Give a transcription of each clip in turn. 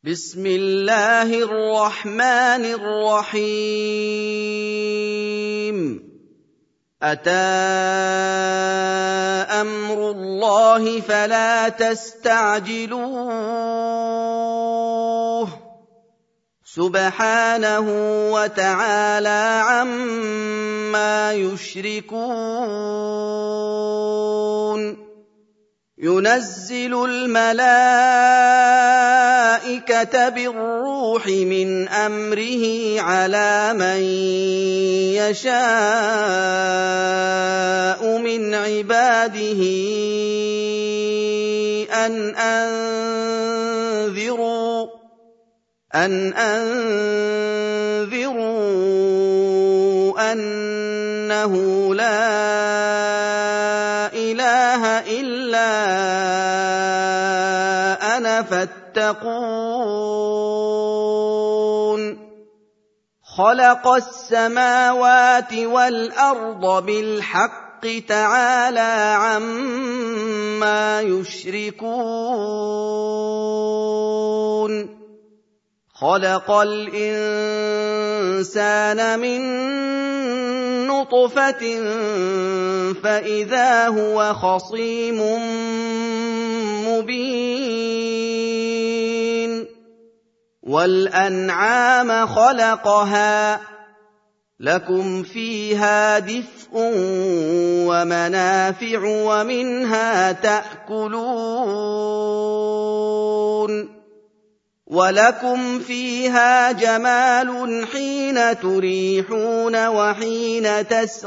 بسم الله الرحمن الرحيم أتى أمر الله فلا تستعجلوه سبحانه وتعالى عما يشركون ينزل الملائكة بالروح من أمره على من يشاء من عباده أن أنذروا أنه لا إله إلا أنا فاتقون خلق السماوات والأرض بالحق تعالى عما يشركون خلق الإنسان من نطفة فإذا هو خصيم مبين والأنعام خلقها لكم فيها دفء ومنافع ومنها تأكلون وَلَكُمْ فِيهَا جَمَالٌ حِينَ تُرِيحُونَ وَحِينَ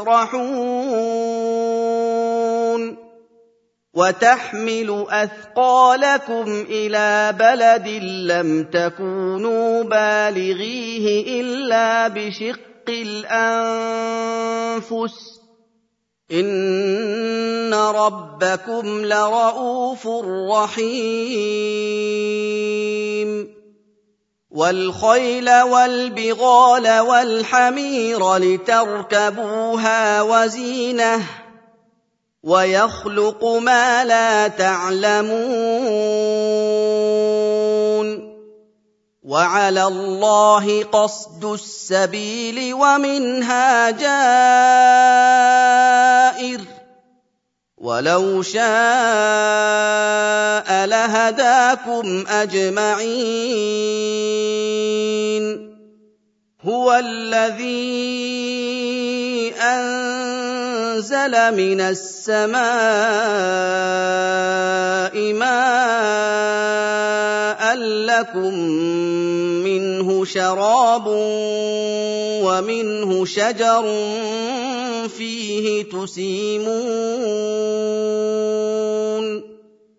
تَسْرَحُونَ وَتَحْمِلُ أَثْقَالَكُمْ إِلَىٰ بَلَدٍ لَّمْ تَكُونُوا بَالِغِيهِ إِلَّا بِشِقِّ الْأَنفُسِ ۚ إِنَّ رَبَّكُمْ لَرَءُوفٌ رَّحِيمٌ وَالْخَيْلَ وَالْبِغَالَ وَالْحَمِيرَ لِتَرْكَبُوهَا وَزِينَةً ۚ وَيَخْلُقُ مَا لَا تَعْلَمُونَ وَعَلَى اللَّهِ قَصْدُ السَّبِيلِ وَمِنْهَا جَائِرٌ ۚ وَلَوْ شَاءَ لَهَدَاكُمْ أَجْمَعِينَ هُوَ الَّذِي أَنزَلَ مِنَ السَّمَاءِ مَاءً لَّكُم مِّنْهُ شَرَابٌ وَمِنْهُ شَجَرٌ فِيهِ تُسِيمُونَ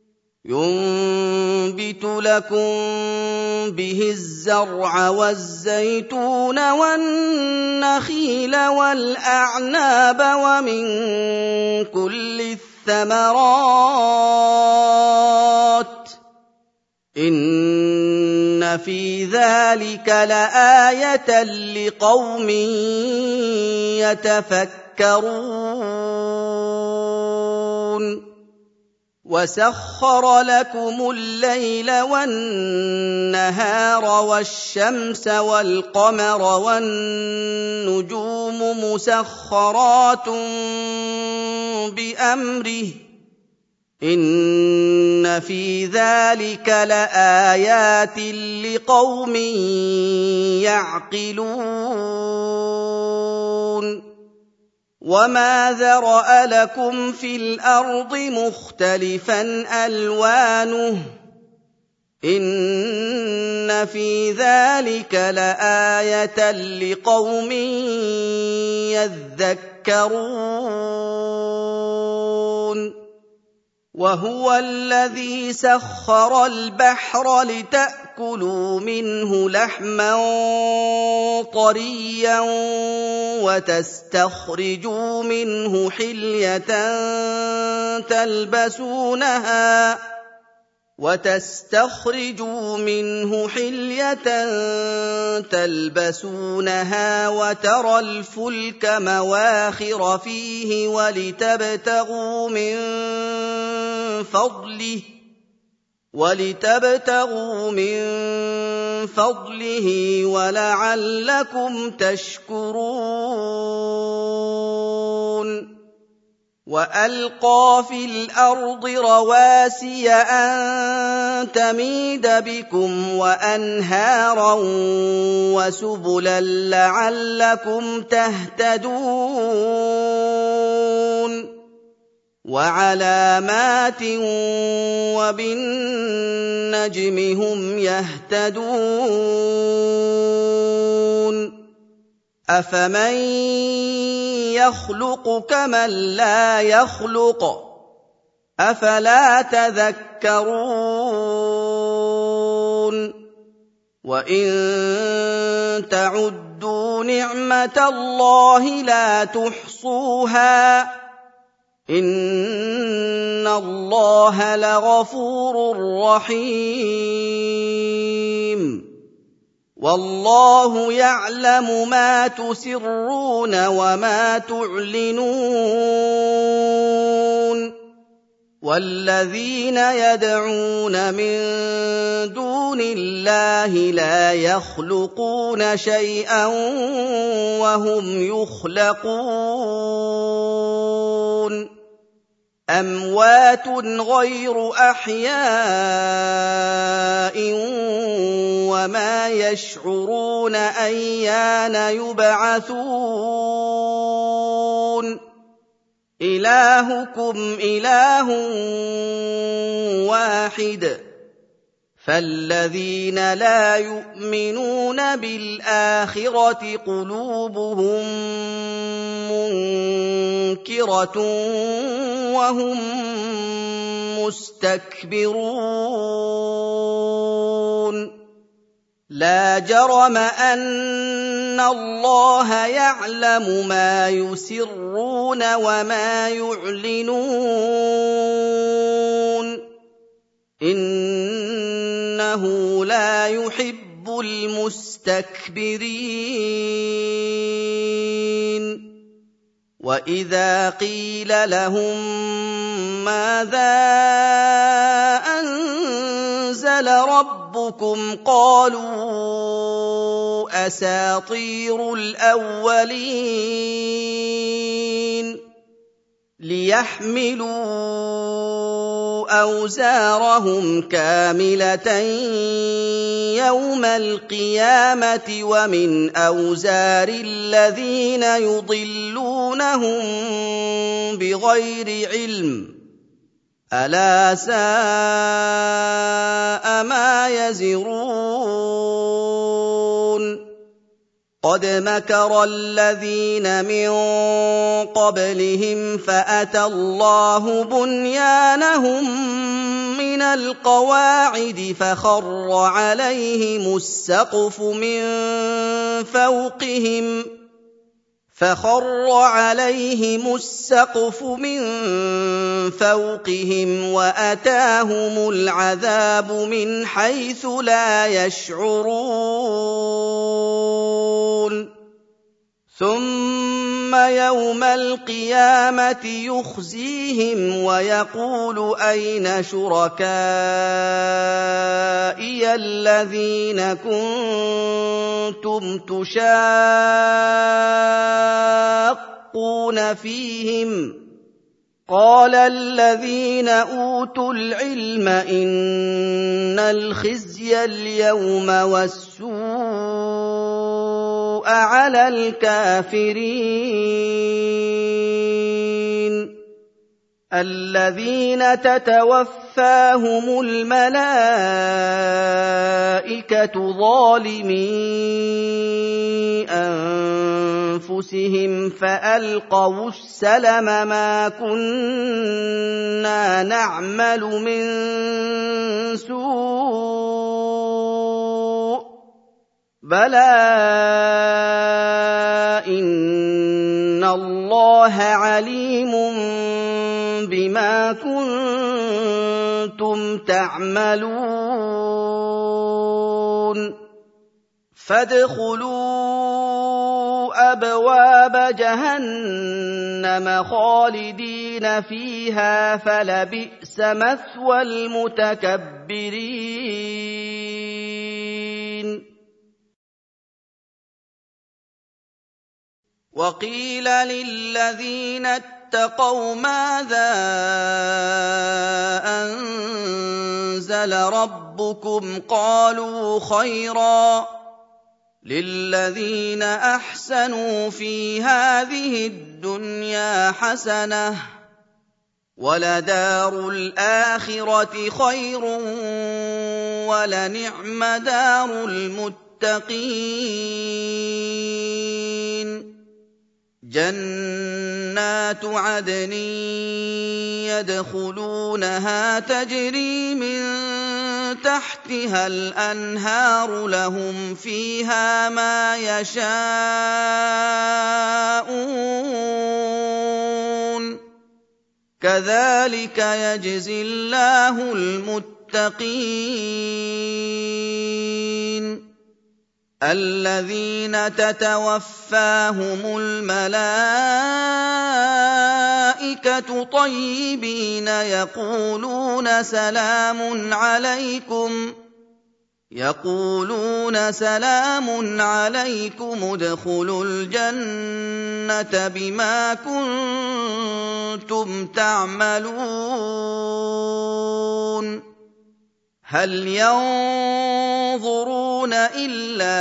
يُنبِتُ لَكُم بِهِ الزَّرْعَ وَالزَّيْتُونَ وَالنَّخِيلَ وَالْأَعْنَابَ وَمِن كُلِّ الثَّمَرَاتِ ۗ إِنَّ فِي ذَٰلِكَ لَآيَةً لِّقَوْمٍ يَتَفَكَّرُونَ وَسَخَّرَ لَكُمُ اللَّيْلَ وَالنَّهَارَ وَالشَّمْسَ وَالْقَمَرَ وَالنُّجُومُ مُسَخَّرَاتٌ بِأَمْرِهِ ۗ إِنَّ فِي ذَٰلِكَ لَآيَاتٍ لِّقَوْمٍ يَعْقِلُونَ وَمَا ذَرَأَ لَكُمْ فِي الْأَرْضِ مُخْتَلِفًا أَلْوَانُهُ إِنَّ فِي ذَٰلِكَ لَآيَةً لِّقَوْمٍ يَذَّكَّرُونَ وَهُوَ الَّذِي سَخَّرَ الْبَحْرَ لِتَأْكُلُوا مِنْهُ لَحْمًا طَرِيًّا وَتَسْتَخْرِجُوا مِنْهُ حِلْيَةً تَلْبَسُونَهَا وَتَرَى الْفُلْكَ مَوَاخِرَ فِيهِ وَلِتَبْتَغُوا مِن فَضْلِهِ وَلَعَلَّكُمْ تَشْكُرُونَ وَأَلْقَىٰ فِي الْأَرْضِ رَوَاسِيَ أَن تَمِيدَ بِكُمْ وَأَنْهَارًا وَسُبُلًا لَّعَلَّكُمْ تَهْتَدُونَ وَعَلَامَاتٍ وَبِالنَّجْمِ هُمْ يَهْتَدُونَ أَفَمَن يَخْلُقُ كَمَن لَّا يَخْلُقُ ۗ أَفَلَا تَذَكَّرُونَ وَإِن تَعُدُّوا نِعْمَةَ اللَّهِ لَا تُحْصُوهَا ۗ إِنَّ اللَّهَ لَغَفُورٌ رَّحِيمٌ وَاللَّهُ يَعْلَمُ مَا تُسِرُّونَ وَمَا تُعْلِنُونَ وَالَّذِينَ يَدْعُونَ مِن دُونِ اللَّهِ لَا يَخْلُقُونَ شَيْئًا وَهُمْ يُخْلَقُونَ أَمْوَاتٌ غَيْرُ أَحْيَاءٍ وَمَا يَشْعُرُونَ أَيَّانَ يُبْعَثُونَ إِلَٰهُكُمْ إِلَٰهٌ وَاحِدٌ فَالَّذِينَ لَا يُؤْمِنُونَ بِالْآخِرَةِ قُلُوبُهُم مُّنكِرَةٌ وَهُم مُّسْتَكْبِرُونَ لَا جَرَمَ أَنَّ اللَّهَ يَعْلَمُ مَا يُسِرُّونَ وَمَا يُعْلِنُونَ إِنَّهُ لَا يُحِبُّ الْمُسْتَكْبِرِينَ وَإِذَا قِيلَ لَهُم مَّاذَا أَنزَلَ رَبُّكُمْ قَالُوا أَسَاطِيرُ الْأَوَّلِينَ لِيَحْمِلُوا أَوْزَارَهُمْ كَامِلَةً يَوْمَ الْقِيَامَةِ وَمِنْ أَوْزَارِ الَّذِينَ يُضِلُّونَهُم بِغَيْرِ عِلْمٍ ۗ أَلَا سَاءَ مَا يَزِرُونَ قَدْ مَكَرَ الَّذِينَ مِن قَبْلِهِمْ فَأَتَى اللَّهُ بُنْيَانَهُم مِّنَ الْقَوَاعِدِ فَخَرَّ عَلَيْهِمُ السَّقْفُ مِن فَوْقِهِمْ وَأَتَاهُمُ الْعَذَابُ مِنْ حَيْثُ لَا يَشْعُرُونَ ثُمَّ يَوْمَ الْقِيَامَةِ يُخْزِيهِمْ وَيَقُولُ أَيْنَ شُرَكَائِيَ الَّذِينَ كُنتُمْ تُشَاقُّونَ فِيهِمْ ۚ قَالَ الَّذِينَ أُوتُوا الْعِلْمَ إِنَّ الْخِزْيَ الْيَوْمَ وَالسُّوءَ عَلَى الْكَافِرِينَ الَّذِينَ تَتَوَفَّاهُمُ الْمَلَائِكَةُ ظَالِمِي أَنفُسِهِمْ فَأَلْقَوُا السَّلَمَ مَا كُنَّا نَعْمَلُ مِن سُوءٍ بَلَىٰ إِنَّ اللَّهَ عَلِيمٌ بِمَا كُنتُمْ تَعْمَلُونَ فَادْخُلُوا أبواب جهنم خالدين فيها فلبئس مثوى المتكبرين وقيل للذين اتقوا ماذا أنزل ربكم قالوا خيرا للذين أحسنوا في هذه الدنيا حسنة ولدار الآخرة خير ولنعم دار المتقين جنات عدن يدخلونها تجري من تحتها الأنهار لهم فيها ما يشاءون كذلك يجزي الله المتقين الذين تتوفاهم الملائكة طيبين يقولون سلام عليكم ادخلوا الجنة بما كنتم تعملون هل ينظرون إلا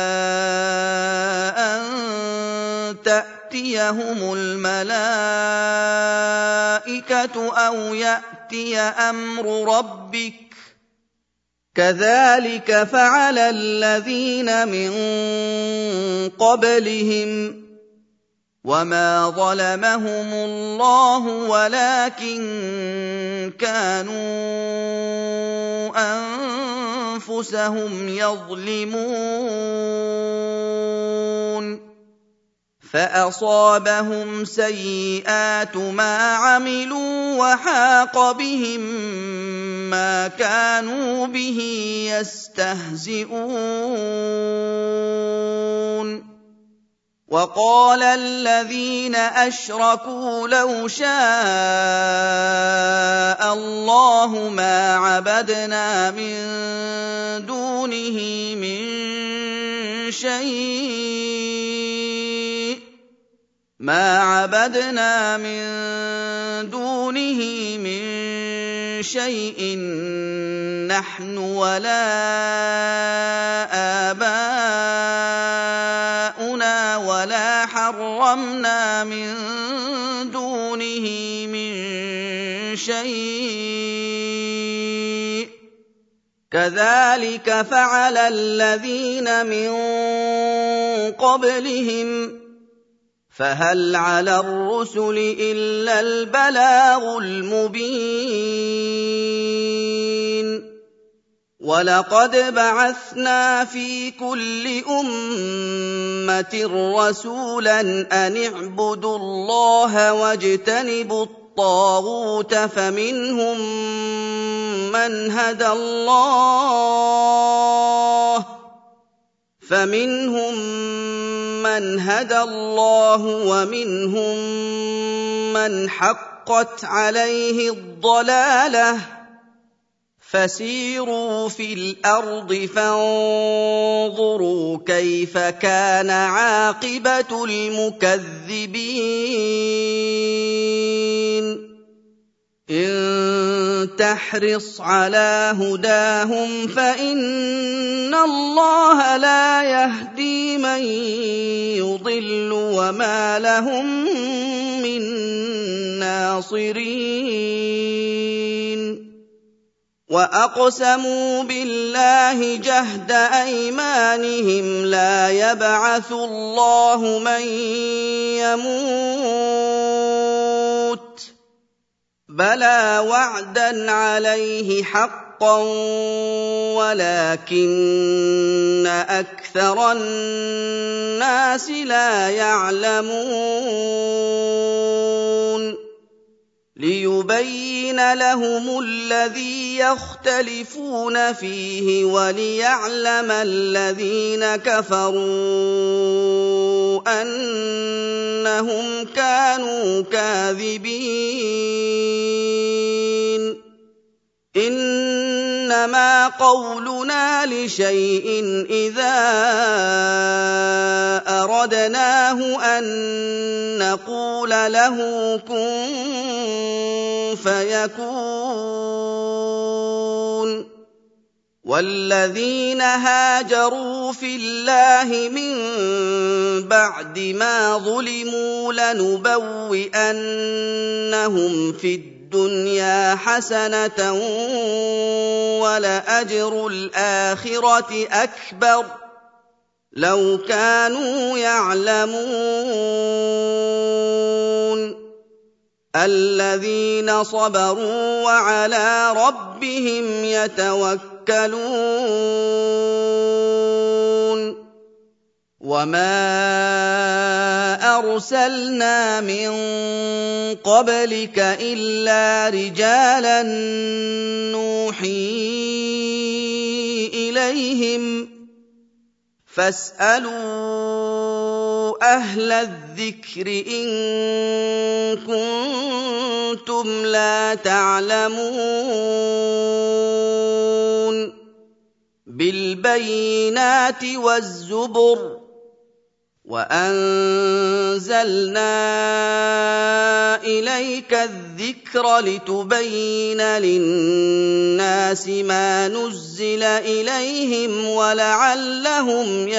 أن تأتيهم الملائكة أو يأتي أمر ربك كذلك فعل الذين من قبلهم وما ظلمهم الله ولكن كانوا أنفسهم يظلمون فأصابهم سيئات ما عملوا وحاق بهم ما كانوا به يستهزئون وقال الذين أشركوا لو شاء الله ما عبدنا من دونه من شيء نحن ولا آباؤنا ولا حرمنا من دونه من شيء كذلك فعل الذين من قبلهم فهل على الرسل إلا البلاغ المبين وَلَقَدْ بَعَثْنَا فِي كُلِّ أُمَّةٍ رَّسُولًا أَنِ اعْبُدُوا اللَّهَ وَاجْتَنِبُوا الطَّاغُوتَ فَمِنْهُم مَّنْ هَدَى اللَّهُ وَمِنْهُم مَّنْ حَقَّتْ عَلَيْهِ الضَّلَالَةُ فَسِيرُوا فِي الْأَرْضِ فَانظُرُوا كَيْفَ كَانَ عَاقِبَةُ الْمُكَذِّبِينَ إِن تَحْرِصْ عَلَىٰ هُدَاهُمْ فَإِنَّ اللَّهَ لَا يَهْدِي مَن يُضِلُّ وَمَا لَهُم مِّن نَّاصِرِينَ وَأَقْسَمُوا بِاللَّهِ جَهْدَ أَيْمَانِهِمْ لَا يَبْعَثُ اللَّهُ مَن يَمُوتُ ۚ بَلَىٰ وَعْدًا عَلَيْهِ حَقًّا وَلَٰكِنَّ أَكْثَرَ النَّاسِ لَا يَعْلَمُونَ لِيُبَيِّنَ لَهُمُ الَّذِي يَخْتَلِفُونَ فِيهِ وَلِيَعْلَمَ الَّذِينَ كَفَرُوا أَنَّهُمْ كَانُوا كَاذِبِينَ إِنَّمَا قَوْلُنَا لِشَيْءٍ إِذَا أَرَدْنَاهُ أَن نَّقُولَ لَهُ كُن فَيَكُونُ وَالَّذِينَ هَاجَرُوا فِي اللَّهِ مِن بَعْدِ مَا ظُلِمُوا لَنُبَوِّئَنَّهُمْ فِي الدُّنْيَا حَسَنَةً وَلَأَجْرُ الْآخِرَةِ أَكْبَرُ لَوْ كَانُوا يَعْلَمُونَ الَّذِينَ صَبَرُوا وَعَلَىٰ رَبِّهِمْ يَتَوَكَّلُونَ وَمَا أَرْسَلْنَا مِن قَبْلِكَ إِلَّا رِجَالًا نُّوحِي إِلَيْهِمْ فَاسْأَلُوا أَهْلَ الذِّكْرِ إِن كُنتُمْ لَا تَعْلَمُونَ بِالْبَيِّنَاتِ وَالزُّبُرِ وَأَنزَلْنَا إِلَيْكَ الذِّكْرَ لِتُبَيِّنَ لِلنَّاسِ مَا نُزِّلَ إِلَيْهِمْ وَلَعَلَّهُمْ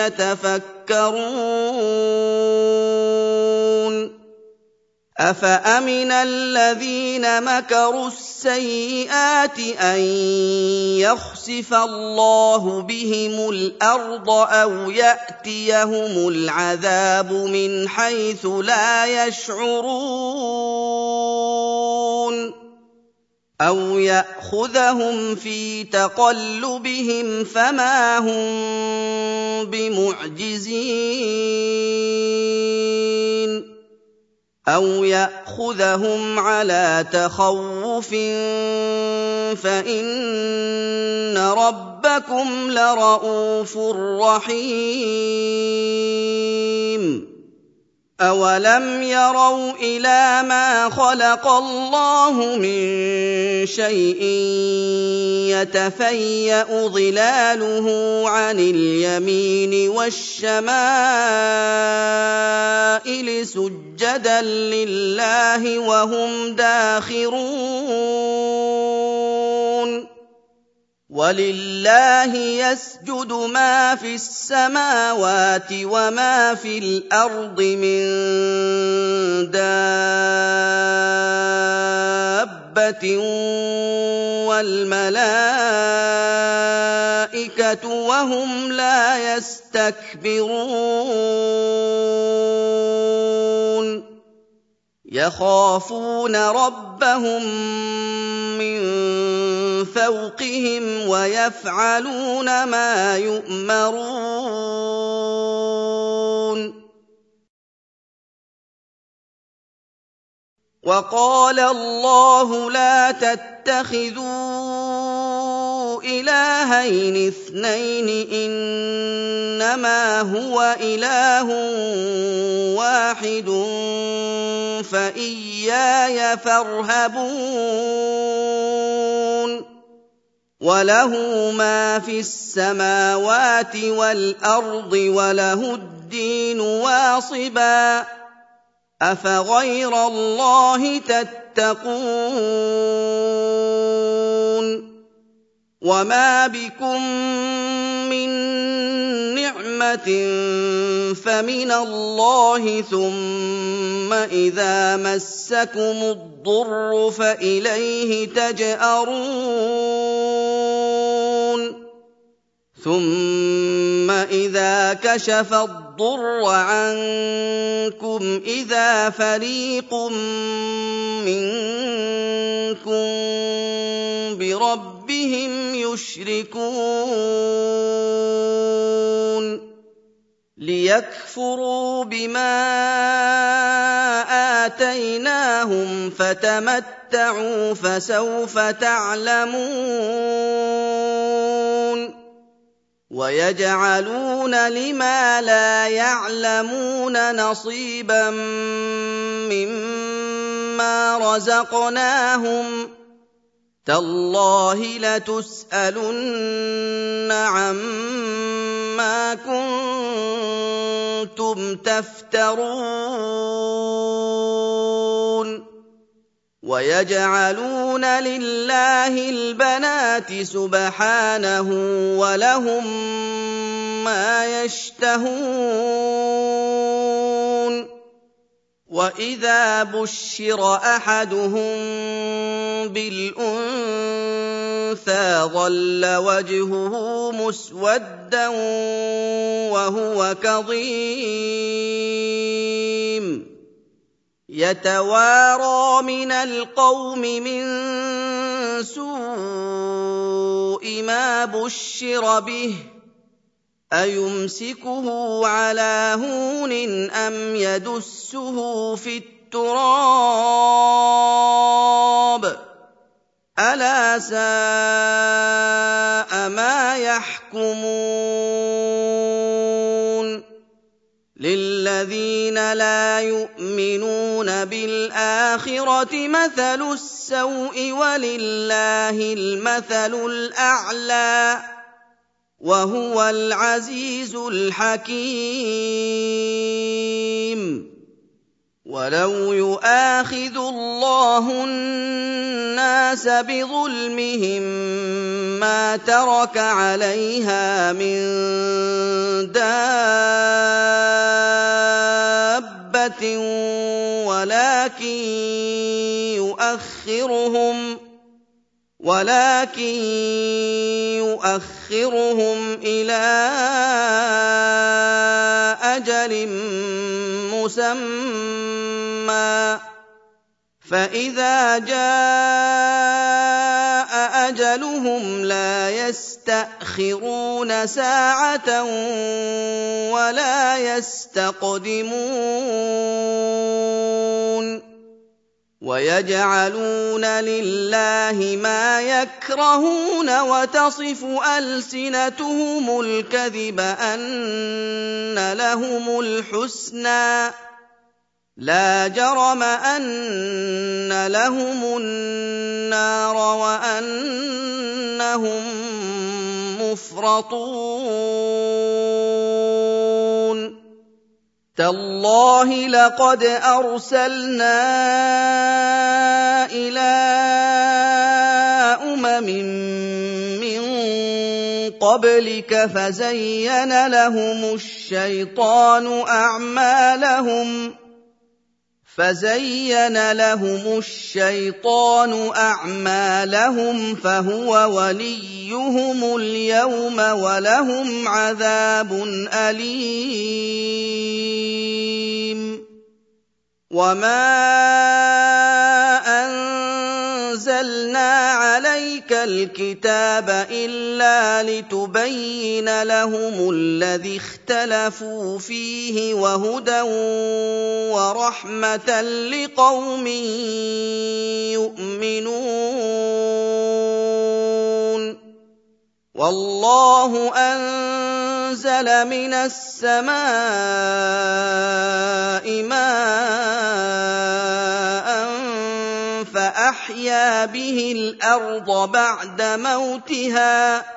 يَتَفَكَّرُونَ أَفَأَمِنَ الَّذِينَ مَكَرُوا السَّيِّئَاتِ أَن يَخْسِفَ اللَّهُ بِهِمُ الْأَرْضَ أَوْ يَأْتِيَهُمُ الْعَذَابُ مِنْ حَيْثُ لَا يَشْعُرُونَ أَوْ يَأْخُذَهُمْ فِي تَقَلُّبِهِمْ فَمَا هُم بِمُعْجِزِينَ أَوْ يَأْخُذَهُمْ عَلَىٰ تَخَوُّفٍ فَإِنَّ رَبَّكُمْ لَرَءُوفٌ رَّحِيمٌ أَوَلَمْ يَرَوْا إِلَىٰ مَا خَلَقَ اللَّهُ مِن شَيْءٍ يَتَفَيَّأُ ظِلَالُهُ عَنِ الْيَمِينِ وَالشَّمَائِلِ سُجَّدًا لِّلَّهِ وَهُمْ دَاخِرُونَ وَلِلَّهِ يَسْجُدُ مَا فِي السَّمَاوَاتِ وَمَا فِي الْأَرْضِ مِن دَابَّةٍ وَالْمَلَائِكَةُ وَهُمْ لَا يَسْتَكْبِرُونَ يَخَافُونَ رَبَّهُم مِّن فَوْقِهِمْ وَيَفْعَلُونَ مَا يُؤْمَرُونَ وَقَالَ اللَّهُ لَا تَتَّخِذُوا إِلَٰهَيْنِ اثْنَيْنِ إِنَّمَا هُوَ إِلَٰهٌ وَاحِدٌ فَإِيَّايَ فَارْهَبُونِ وَلَهُ مَا فِي السَّمَاوَاتِ وَالْأَرْضِ وَلَهُ الدِّينُ وَاصِبًا أَفَغَيْرَ اللَّهِ تَتَّقُونَ وَمَا بِكُم مِّن نِّعْمَةٍ فَمِنَ اللَّهِ ثُمَّ إِذَا مَسَّكُمُ الضُّرُّ فَإِلَيْهِ تَجْأَرُونَ ثُمَّ إِذَا كَشَفَ الضُّرَّ عَنكُمْ إِذَا فَرِيقٌ مِّنكُم بِرَبِّهِمْ يُشْرِكُونَ لِيَكْفُرُوا بِمَا آتَيْنَاهُمْ فَتَمَتَّعُوا تَمَتَّعُوا فَسَوْفَ تَعْلَمُونَ وَيَجْعَلُونَ لِمَا لَا يَعْلَمُونَ نَصِيبًا مِّمَّا رَزَقْنَاهُمْ ۗ تَاللَّهِ لَتُسْأَلُنَّ عَمَّا كُنتُمْ تَفْتَرُونَ وَيَجْعَلُونَ لِلَّهِ الْبَنَاتِ سُبْحَانَهُ وَلَهُم مَّا يَشْتَهُونَ وَإِذَا بُشِّرَ أَحَدُهُم بِالْأُنثَىٰ ظَلَّ وَجْهُهُ مُسْوَدًّا وَهُوَ كَظِيمٌ يَتَوَارَىٰ مِنَ الْقَوْمِ مِن سُوءِ مَا بُشِّرَ بِهِ أَيُمْسِكُهُ عَلَىٰ هُونٍ أَمْ يَدُسُّهُ فِي التُّرَابِ ۗ أَلَا سَاءَ مَا يَحْكُمُونَ لِلَّذِينَ لَا يُؤْمِنُونَ بِالْآخِرَةِ مَثَلُ السَّوْءِ وَلِلَّهِ الْمَثَلُ الْأَعْلَىٰ وَهُوَ الْعَزِيزُ الْحَكِيمُ وَلَوْ يُؤَاخِذُ اللَّهُ النَّاسَ بِظُلْمِهِم مَّا تَرَكَ عَلَيْهَا مِن دَابَّةٍ وَلَٰكِن يُؤَخِّرُهُمْ إِلَىٰ أَجَلٍ مُّسَمًّى ۖ فَإِذَا جَاءَ أَجَلُهُمْ لَا يَسْتَأْخِرُونَ سَاعَةً وَلَا يَسْتَقْدِمُونَ وَيَجْعَلُونَ لِلَّهِ مَا يَكْرَهُونَ وَتَصِفُ أَلْسِنَتُهُمُ الْكَذِبَ أَنَّ لَهُمُ الْحُسْنَىٰ ۖ لَا جَرَمَ أَنَّ لَهُمُ النَّارَ وَأَنَّهُم مُّفْرَطُونَ تَاللَّهِ لَقَدْ أَرْسَلْنَا إِلَىٰ أُمَمٍ مِّن قَبْلِكَ فَزَيَّنَ لَهُمُ الشَّيْطَانُ أَعْمَالَهُمْ فَهُوَ وَلِيُّهُمُ الْيَوْمَ وَلَهُمْ عَذَابٌ أَلِيمٌ وَمَا أَنزَلْنَا عَلَيْكَ الْكِتَابَ إِلَّا لِتُبَيِّنَ لَهُمُ الَّذِي اخْتَلَفُوا فِيهِ وَهُدًى وَرَحْمَةً لِّقَوْمٍ يُؤْمِنُونَ وَاللَّهُ أَنزَلَ مِنَ السَّمَاءِ مَاءً فَأَحْيَا بِهِ الْأَرْضَ بَعْدَ مَوْتِهَا ۚ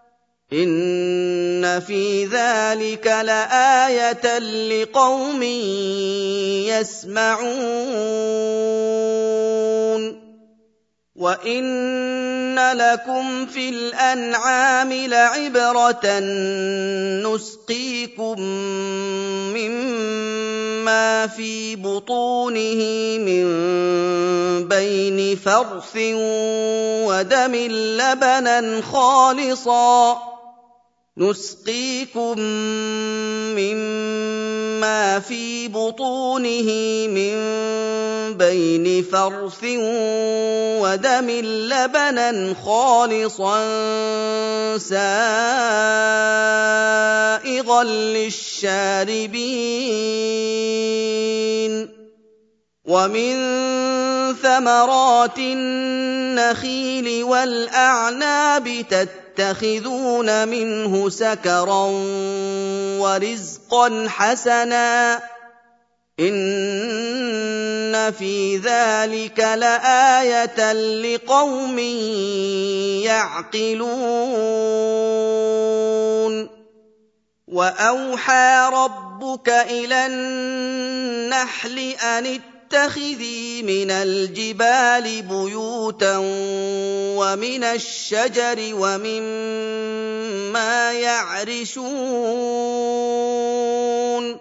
إِنَّ فِي ذَٰلِكَ لَآيَةً لِّقَوْمٍ يَسْمَعُونَ وَإِنَّ لَكُمْ فِي الْأَنْعَامِ لَعِبْرَةً نُّسْقِيكُم مِّمَّا فِي بُطُونِهِ مِن بَيْنِ فَرْثٍ وَدَمٍ لَّبَنًا خَالِصًا سَائِغًا لِّلشَّارِبِينَ وَمِن ثمرات النخيل والأعناب تتخذون منه سكرا ورزقا حسنا إن في ذلك لآية لقوم يعقلون وأوحى ربك إلى النحل أن اتخذي من الجبال بيوتا ومن الشجر ومما يعرشون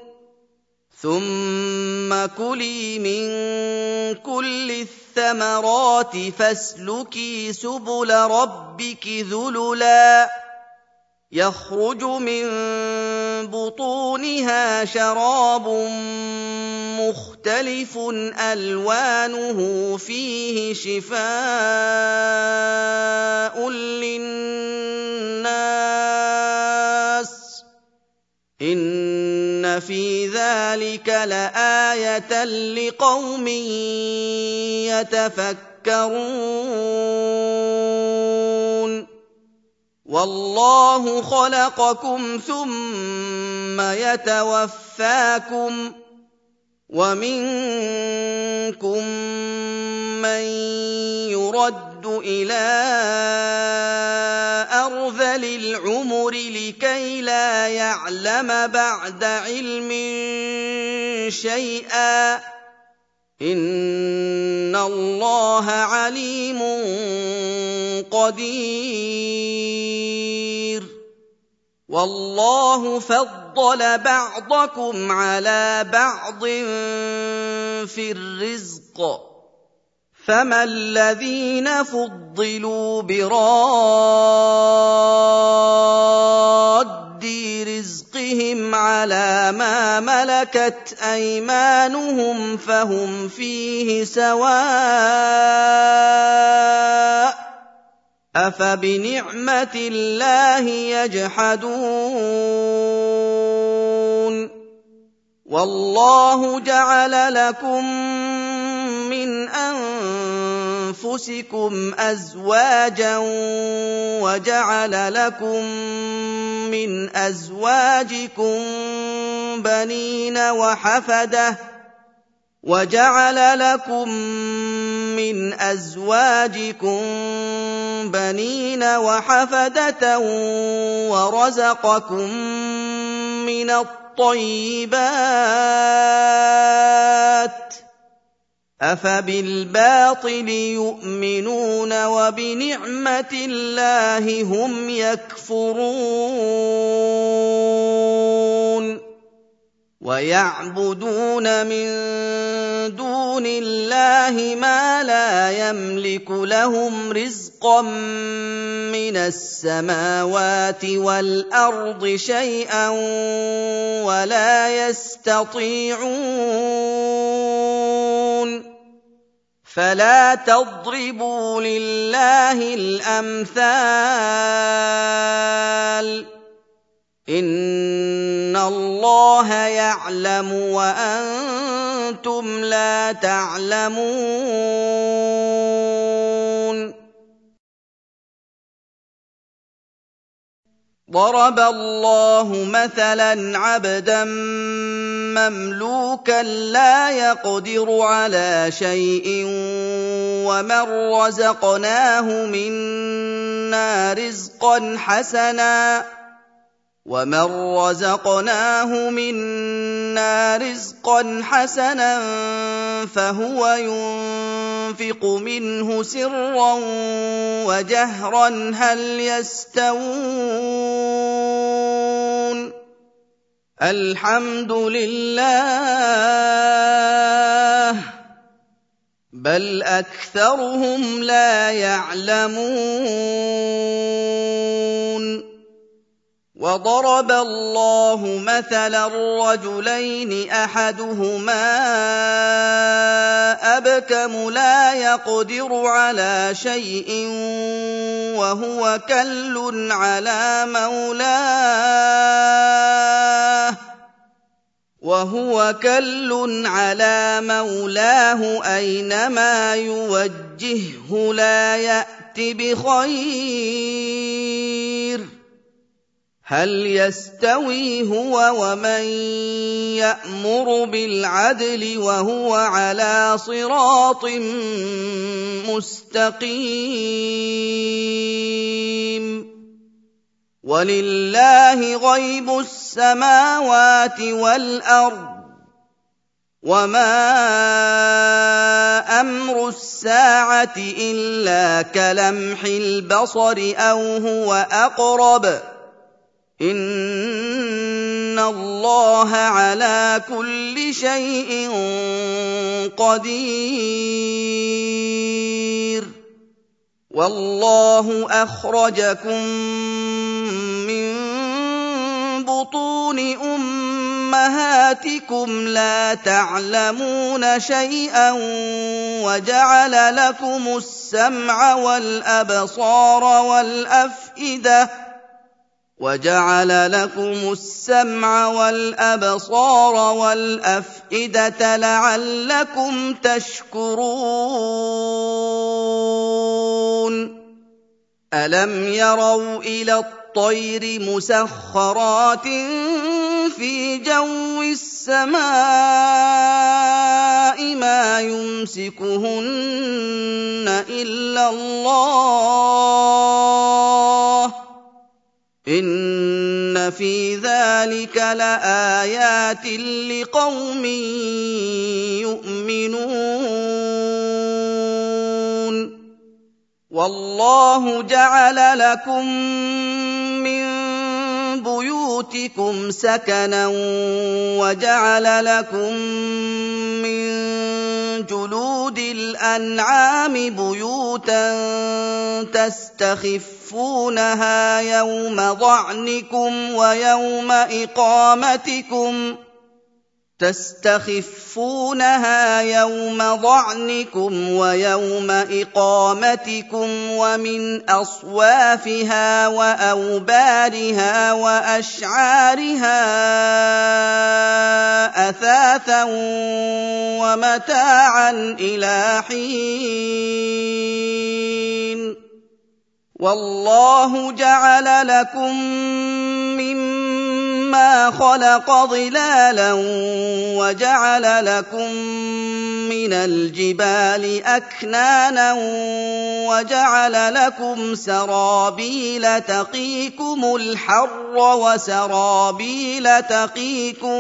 ثم كلي من كل الثمرات فاسلكي سبل ربك ذللا يخرج من بطونها شراب مختلف ألوانه فيه شفاء للناس إن في ذلك لآية لقوم يتفكرون والله خلقكم ثم يتوفاكم ومنكم من يرد إلى أرذل العمر لكي لا يعلم بعد علم شيئا إن الله عليم قدير والله فضل بعضكم على بعض في الرزق فما الذين فضلوا براد رزقهم على ما ملكت أيمانهم فهم فيه سواء أفبنعمة الله يجحدون والله جعل لكم من أنفسكم أزواجا وجعل لكم من أزواجكم بنين وحفدة وجعل لكم من أزواجكم بنين وحفدة ورزقكم من الطيبات أفبالباطل يؤمنون وبنعمة الله هم يكفرون ويعبدون من دون الله ما لا يملك لهم رزقا من السماوات والأرض شيئا ولا يستطيعون فلا تضربوا لله الأمثال إن الله يعلم وأنتم لا تعلمون ضرب الله مثلا عبدا مملوكا لا يقدر على شيء ومن رزقناه منا رزقا حسنا فهو ينفق منه سرا وجهرا هل يستوون الحمد لله بل أكثرهم لا يعلمون وضرب الله مثلا رجلين أحدهما أبكم لا يقدر على شيء وهو كل على مولاه وهو كل على مولاه أينما يوجهه لا يأت بخير هل يستوي هو ومن يأمر بالعدل وهو على صراط مستقيم ولله غيب السماوات والأرض وما أمر الساعة إلا كلمح البصر أو هو أقرب إن الله على كل شيء قدير والله أخرجكم من بطون أمهاتكم لا تعلمون شيئا وجعل لكم السمع والأبصار والأفئدة لعلكم تشكرون ألم يروا إلى الطير مسخرات في جو السماء ما يمسكهن إلا الله إن في ذلك لآيات لقوم يؤمنون والله جعل لكم من بيوتكم سكنا وجعل لكم من جلود الأنعام بيوتا تستخفونها يوم ضعنكم ويوم إقامتكم ومن أصوافها وأوبارها وأشعارها أثاثا ومتاعا إلى حين والله جعل لكم مما خلق ظلالا وجعل لكم من الجبال أكنانا وجعل لكم سرابيل تقيكم الحر وسرابيل تقيكم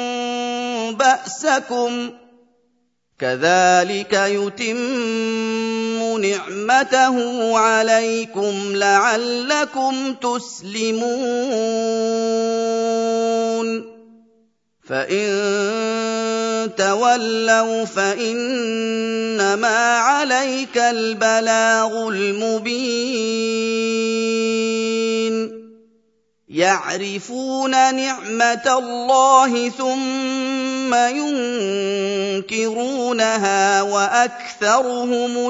بأسكم كذلك يتم نعمته عليكم لعلكم تسلمون فإن تولوا فإنما عليك البلاغ المبين يعرفون نعمة الله ثم ينكرونها وأكثرهم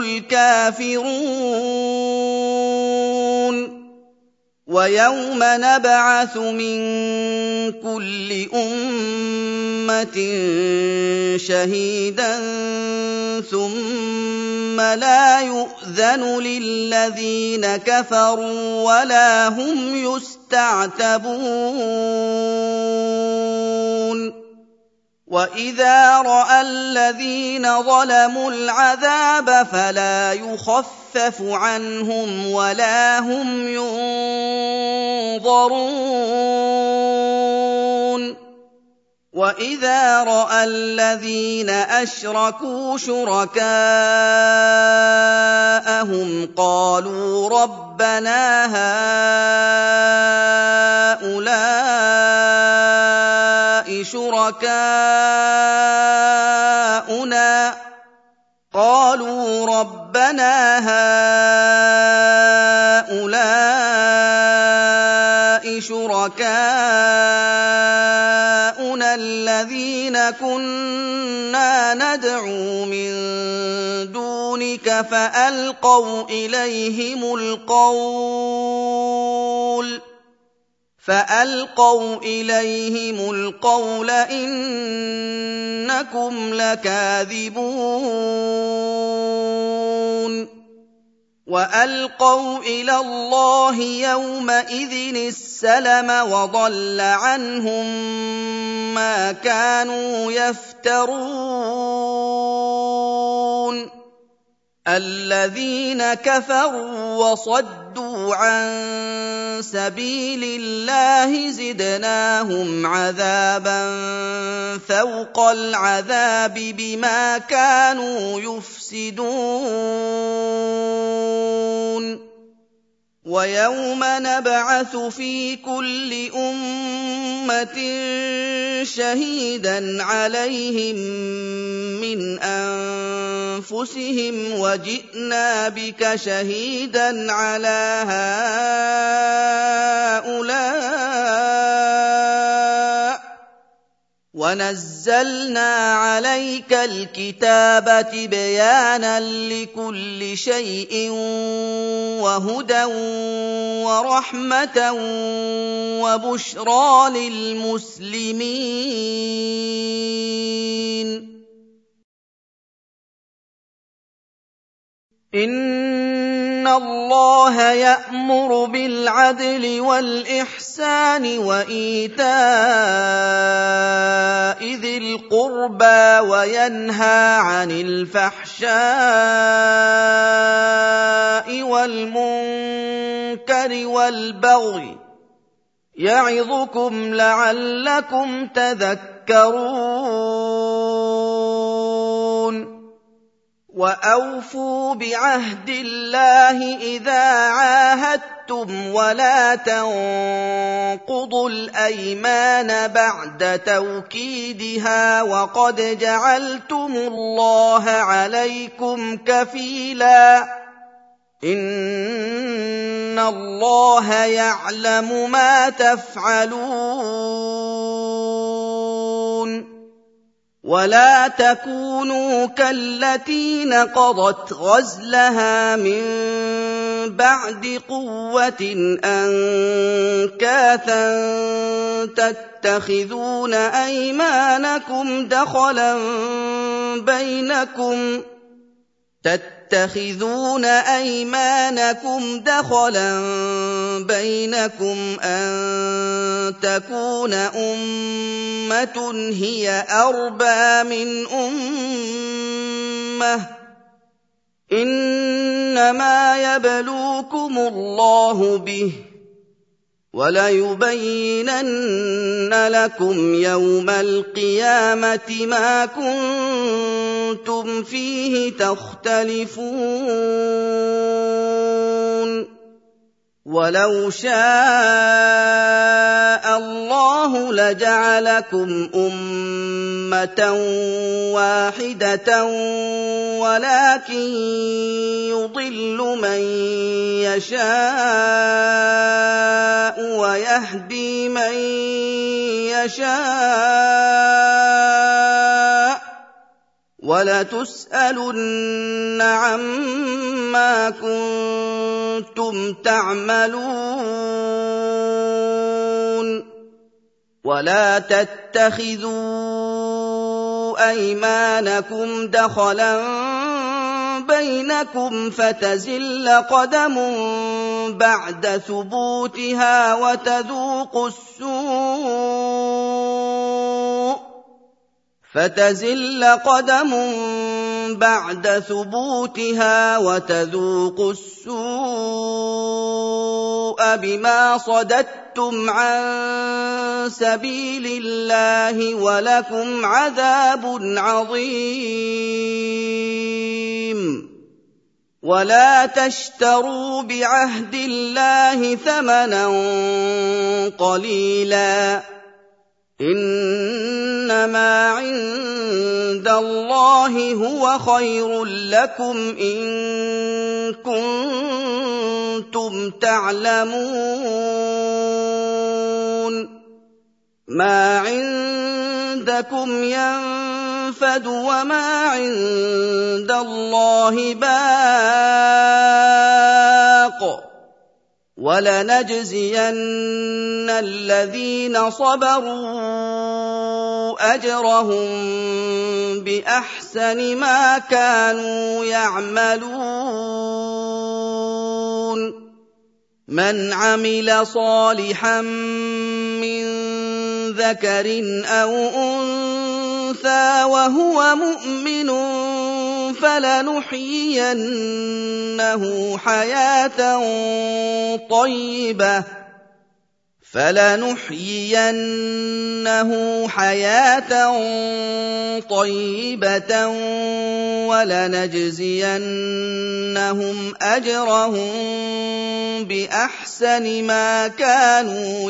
الكافرون ويوم نبعث من كل أمة شهيدا ثم لا يؤذن للذين كفروا ولا هم يستعتبون وإذا رأى الذين ظلموا العذاب فلا يخفف عنهم ولا هم ينظرون وإذا رأى الذين أشركوا شركاءهم قالوا ربنا هؤلاء شركاؤنا الذين كنا ندعو من دونك فألقوا إليهم القول إنكم لكاذبون وألقوا إلى الله يومئذ السلم وضل عنهم ما كانوا يفترون الذين كفروا وصدوا عن سبيل الله زدناهم عذابا فوق العذاب بما كانوا يفسدون ويوم نبعث في كل أمة شهيدا عليهم من أنفسهم وجئنا بك شهيدا على هؤلاء ونزلنا عليك الكتاب تبيانا لكل شيء وهدى ورحمة وبشرى للمسلمين إن الله يأمر بالعدل والإحسان وإيتاء ذي القربى وينهى عن الفحشاء والمنكر والبغي يعظكم لعلكم تذكرون وأوفوا بعهد الله إذا عاهدتم ولا تنقضوا الأيمان بعد توكيدها وقد جعلتم الله عليكم كفيلا إن الله يعلم ما تفعلون ولا تكونوا كالتي نقضت غزلها من بعد قوة أنكاثا تتخذون أيمانكم دخلا بينكم أن تكون أمة هي أربى من أمة إنما يبلوكم الله به وليبينن لكم يوم القيامة ما كنتم فيه تختلفون ولو شاء الله لجعلكم أمة واحدة ولكن يضل من يشاء ويهدي من يشاء ولتسألن عما كنتم تعملون ولا تتخذوا أيمانكم دخلا بينكم فتزل قدم بعد ثبوتها وتذوقوا السوء بما صددتم عن سبيل الله ولكم عذاب عظيم ولا تشتروا بعهد الله ثمنا قليلا إنما عند الله هو خير لكم إن كنتم تعلمون ما عندكم ينفد وما عند الله باق وَلَنَجْزِيَنَّ الَّذِينَ صَبَرُوا أَجْرَهُم بِأَحْسَنِ مَا كَانُوا يَعْمَلُونَ مَنْ عَمِلَ صَالِحًا مِّن ذَكَرٍ أَوْ أُنثَىٰ وَهُوَ مُؤْمِنٌ فَلَنُحْيِيَنَّهُ حَيَاةً طَيِّبَةً وَلَنَجْزِيَنَّهُمْ أَجْرَهُم بِأَحْسَنِ مَا كَانُوا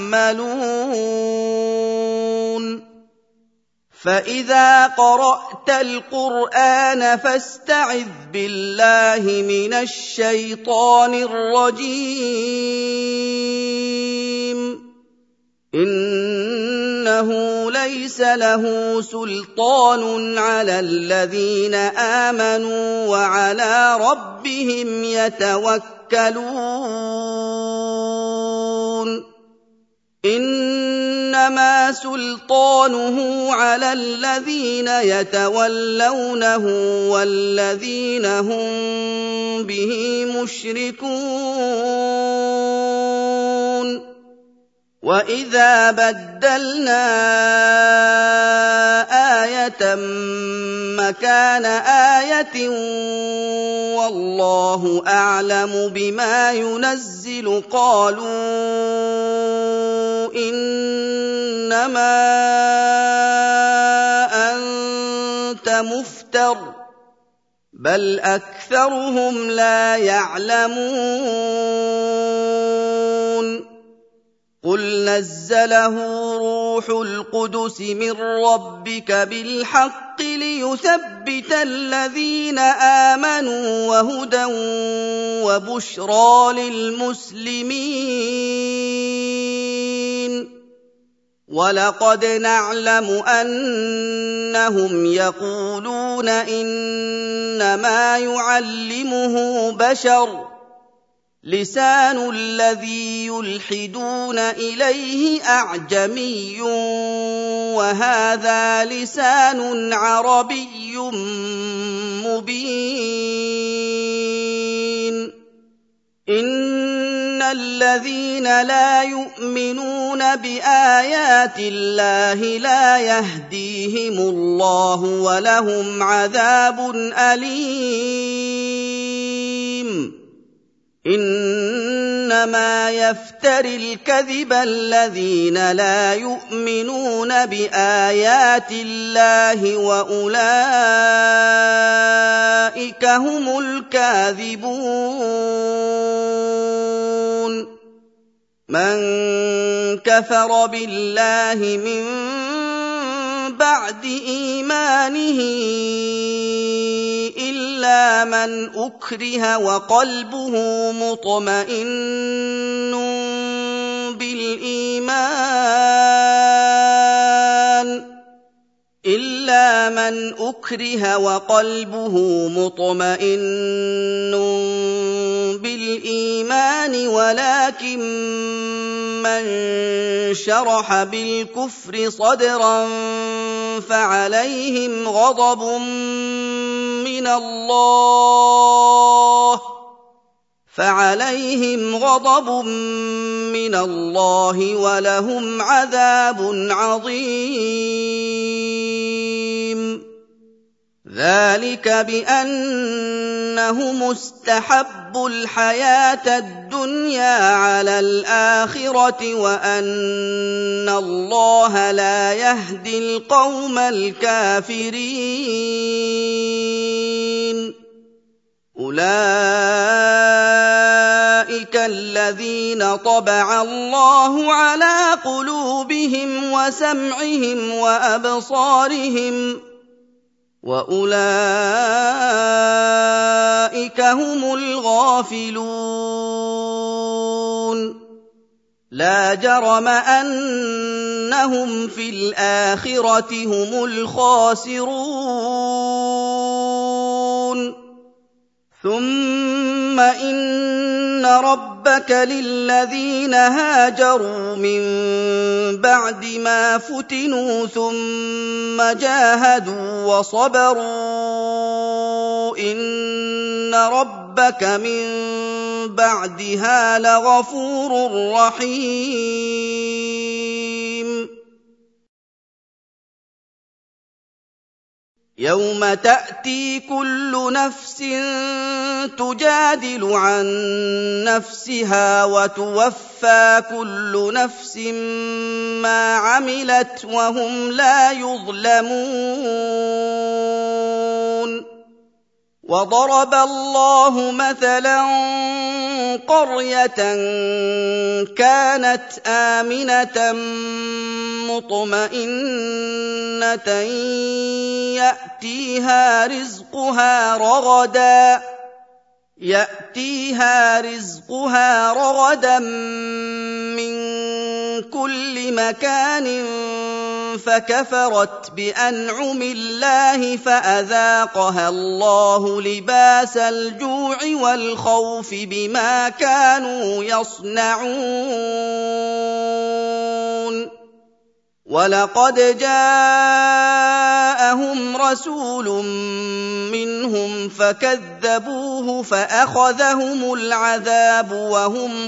يَعْمَلُونَ فَإِذَا قَرَأْتَ الْقُرْآنَ فَاسْتَعِذْ بِاللَّهِ مِنَ الشَّيْطَانِ الرَّجِيمِ إِنَّهُ لَيْسَ لَهُ سُلْطَانٌ عَلَى الَّذِينَ آمَنُوا وَعَلَىٰ رَبِّهِمْ يَتَوَكَّلُونَ إِنَّمَا سُلْطَانُهُ عَلَى الَّذِينَ يَتَوَلَّوْنَهُ وَالَّذِينَ هُم بِهِ مُشْرِكُونَ وَإِذَا بَدَّلْنَا آيَةً مَّكَانَ آيَةٍ وَاللَّهُ أَعْلَمُ بِمَا يُنَزِّلُ قَالُوا إِنَّمَا أَنتَ مُفْتَرٍ ۚ بَلْ أَكْثَرُهُمْ لَا يَعْلَمُونَ قُلْ نَزَّلَهُ رُوحُ الْقُدُسِ مِن رَّبِّكَ بِالْحَقِّ لِيُثَبِّتَ الَّذِينَ آمَنُوا وَهُدًى وَبُشْرَىٰ لِلْمُسْلِمِينَ وَلَقَدْ نَعْلَمُ أَنَّهُمْ يَقُولُونَ إِنَّمَا يُعَلِّمُهُ بَشَرٌ ۗ لِّسَانُ الَّذِي يُلْحِدُونَ إِلَيْهِ أَعْجَمِيٌّ وَهَٰذَا لِسَانٌ عَرَبِيٌّ مُّبِينٌ إِنَّ الَّذِينَ لَا يُؤْمِنُونَ بِآيَاتِ اللَّهِ لَا يَهْدِيهِمُ اللَّهُ وَلَهُمْ عَذَابٌ أَلِيمٌ إِنَّمَا يَفْتَرِي الْكَذِبَ الَّذِينَ لَا يُؤْمِنُونَ بِآيَاتِ اللَّهِ وَأُولَٰئِكَ هُمُ الْكَاذِبُونَ مَن كَفَرَ بِاللَّهِ مِن بَعْدِ إِيمَانِهِ إِلَّا مَنْ أُكْرِهَ وَقَلْبُهُ مُطْمَئِنٌّ بِالْإِيمَانِ وَلَٰكِن مَّن شَرَحَ بِالْكُفْرِ صَدْرًا فَعَلَيْهِمْ غَضَبٌ مِّنَ اللَّهِ وَلَهُمْ عَذَابٌ عَظِيمٌ ذَٰلِكَ بِأَنَّهُمُ اسْتَحَبُّوا الْحَيَاةَ الدُّنْيَا عَلَى الْآخِرَةِ وَأَنَّ اللَّهَ لَا يَهْدِي الْقَوْمَ الْكَافِرِينَ أُولَٰئِكَ الَّذِينَ طَبَعَ اللَّهُ عَلَىٰ قُلُوبِهِمْ وَسَمْعِهِمْ وَأَبْصَارِهِمْ ۖ وَأُولَٰئِكَ هُمُ الْغَافِلُونَ لَا جَرَمَ أَنَّهُمْ فِي الْآخِرَةِ هُمُ الْخَاسِرُونَ ثُمَّ إِنَّ رَبَّكَ لِلَّذِينَ هَاجَرُوا مِن بَعْدِ مَا فُتِنُوا ثُمَّ جَاهَدُوا وَصَبَرُوا إِنَّ رَبَّكَ مِن بَعْدِهَا لَغَفُورٌ رَّحِيمٌ يَوْمَ تَأْتِي كُلُّ نَفْسٍ تُجَادِلُ عَن نَّفْسِهَا وَتُوَفَّىٰ كُلُّ نَفْسٍ مَّا عَمِلَتْ وَهُمْ لَا يُظْلَمُونَ وَضَرَبَ اللَّهُ مَثَلًا قَرْيَةً كَانَتْ آمِنَةً مُّطْمَئِنَّةً يَأْتِيهَا رِزْقُهَا رَغَدًا مِّن كُلِّ مَكَانٍ فَكَفَرَتْ بِأَنْعُمِ اللَّهِ فَأَذَاقَهَا اللَّهُ لِبَاسَ الْجُوعِ وَالْخَوْفِ بِمَا كَانُوا يَصْنَعُونَ وَلَقَدْ جَاءَهُمْ رَسُولٌ مِّنْهُمْ فَكَذَّبُوهُ فَأَخَذَهُمُ الْعَذَابُ وَهُمْ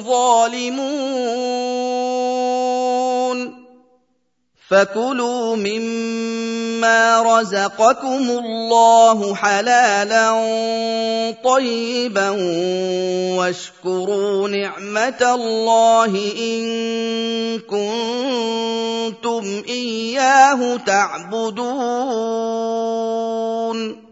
ظَالِمُونَ فَكُلُوا مِمَّا رَزَقَكُمُ اللَّهُ حَلَالًا طَيِّبًا وَاشْكُرُوا نِعْمَةَ اللَّهِ إِن كُنتُمْ إِيَّاهُ تَعْبُدُونَ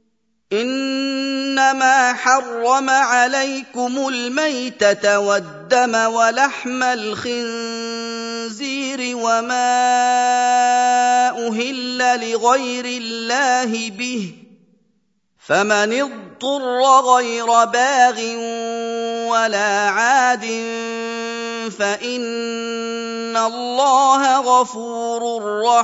إِنَّمَا حَرَّمَ عَلَيْكُمُ الْمَيْتَةَ وَالدَّمَ وَلَحْمَ الْخِنزِيرِ وَمَا أُهِلَّ لِغَيْرِ اللَّهِ بِهِ ۖ فَمَنِ اضْطُرَّ غَيْرَ بَاغٍ وَلَا عَادٍ فَإِنَّ اللَّهَ غَفُورٌ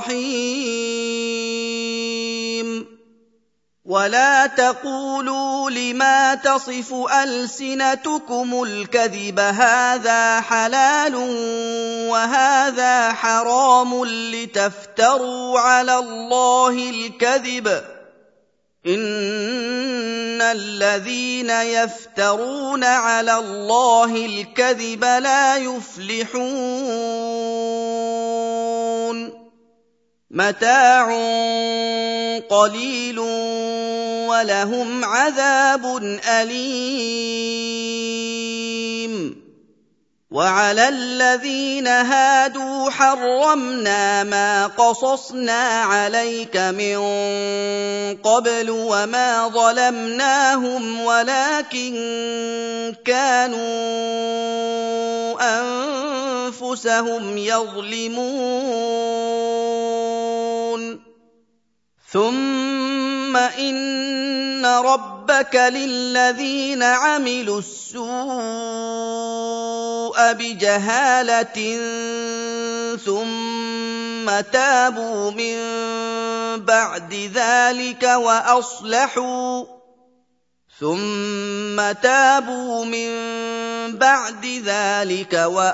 رَّحِيمٌ وَلَا تَقُولُوا لِمَا تَصِفُ أَلْسِنَتُكُمُ الْكَذِبَ هَٰذَا حَلَالٌ وَهَٰذَا حَرَامٌ لِّتَفْتَرُوا عَلَى اللَّهِ الْكَذِبَ ۚ إِنَّ الَّذِينَ يَفْتَرُونَ عَلَى اللَّهِ الْكَذِبَ لَا يُفْلِحُونَ مَتَاعٌ قَلِيلٌ وَلَهُمْ عَذَابٌ أَلِيمٌ وَعَلَى الَّذِينَ هَادُوا حَرَّمْنَا مَا قَصَصْنَا عَلَيْكَ مِن قَبْلُ وَمَا ظَلَمْنَاهُمْ وَلَٰكِن كَانُوا أَنفُسَهُمْ يَظْلِمُونَ ثُمَّ إِنَّ رَبَّكَ لِلَّذِينَ عَمِلُوا السُّوءَ بِجَهَالَةٍ ثُمَّ تَابُوا مِن بَعْدِ ذَٰلِكَ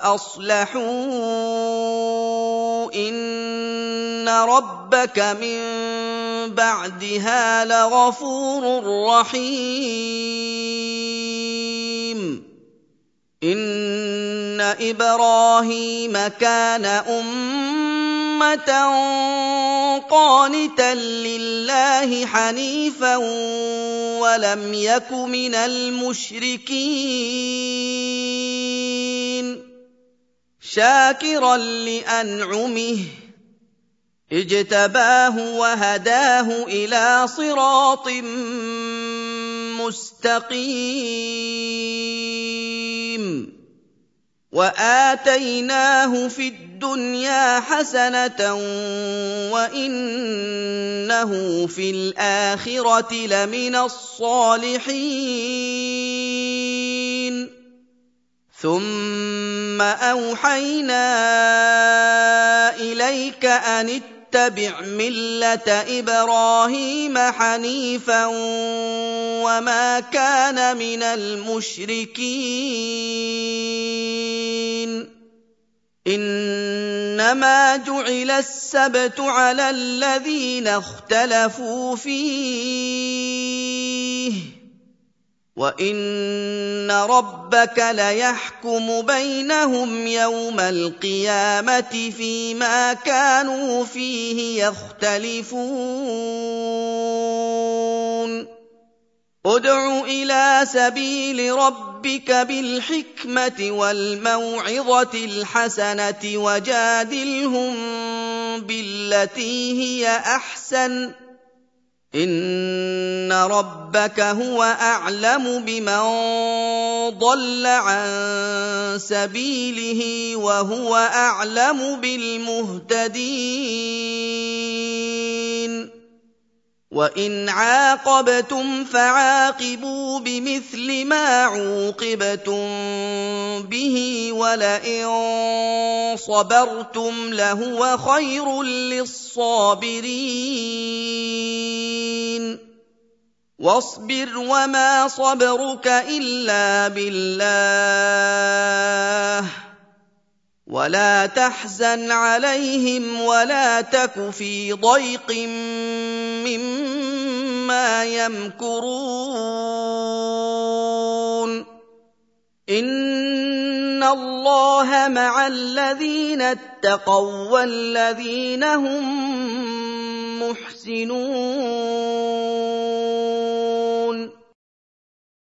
وَأَصْلَحُوا إِنَّ رَبَّكَ مِن بَعْدِهَا لَغَفُورٌ رَّحِيمٌ إِنَّ إِبْرَاهِيمَ كَانَ أُمَّةً قَانِتًا لِّلَّهِ حَنِيفًا وَلَمْ يَكُ مِنَ الْمُشْرِكِينَ شَاكِرًا لِّأَنْعُمِهِ اجْتَبَاهُ وَهَدَاهُ إِلَىٰ صِرَاطٍ مُّسْتَقِيمٍ وَآتَيْنَاهُ فِي الدُّنْيَا حَسَنَةً وَإِنَّهُ فِي الْآخِرَةِ لَمِنَ الصَّالِحِينَ ثُمَّ أَوْحَيْنَا إِلَيْكَ أَنِ اتَّبِعْ مِلَّةَ إِبْرَاهِيمَ حَنِيفًا وَمَا كَانَ مِنَ الْمُشْرِكِينَ إِنَّمَا جُعِلَ السَّبْتُ عَلَى الَّذِينَ اخْتَلَفُوا فِيهِ وَإِنَّ رَبَّكَ لَيَحْكُمُ بَيْنَهُمْ يَوْمَ الْقِيَامَةِ فِيمَا كَانُوا فِيهِ يَخْتَلِفُونَ ادْعُ إِلَىٰ سَبِيلِ رَبِّكَ بِالْحِكْمَةِ وَالْمَوْعِظَةِ الْحَسَنَةِ وَجَادِلْهُم بِالَّتِي هِيَ أَحْسَنُ ۚ إِنَّ رَبَّكَ هُوَ أَعْلَمُ بِمَن ضَلَّ عَن سَبِيلِهِ وَهُوَ أَعْلَمُ بِالْمُهْتَدِينَ وَإِنْ عَاقَبْتُمْ فَعَاقِبُوا بِمِثْلِ مَا عُوقِبْتُم بِهِ وَلَئِن صَبَرْتُمْ لَهُوَ خَيْرٌ لِّلصَّابِرِينَ وَاصْبِرْ وَمَا صَبْرُكَ إِلَّا بِاللَّهِ وَلَا تَحْزَنْ عَلَيْهِمْ وَلَا تَكُ فِي ضَيْقٍ مِّمَّا يَمْكُرُونَ إِنَّ اللَّهَ مَعَ الَّذِينَ اتَّقَوا وَّالَّذِينَ هُم مُّحْسِنُونَ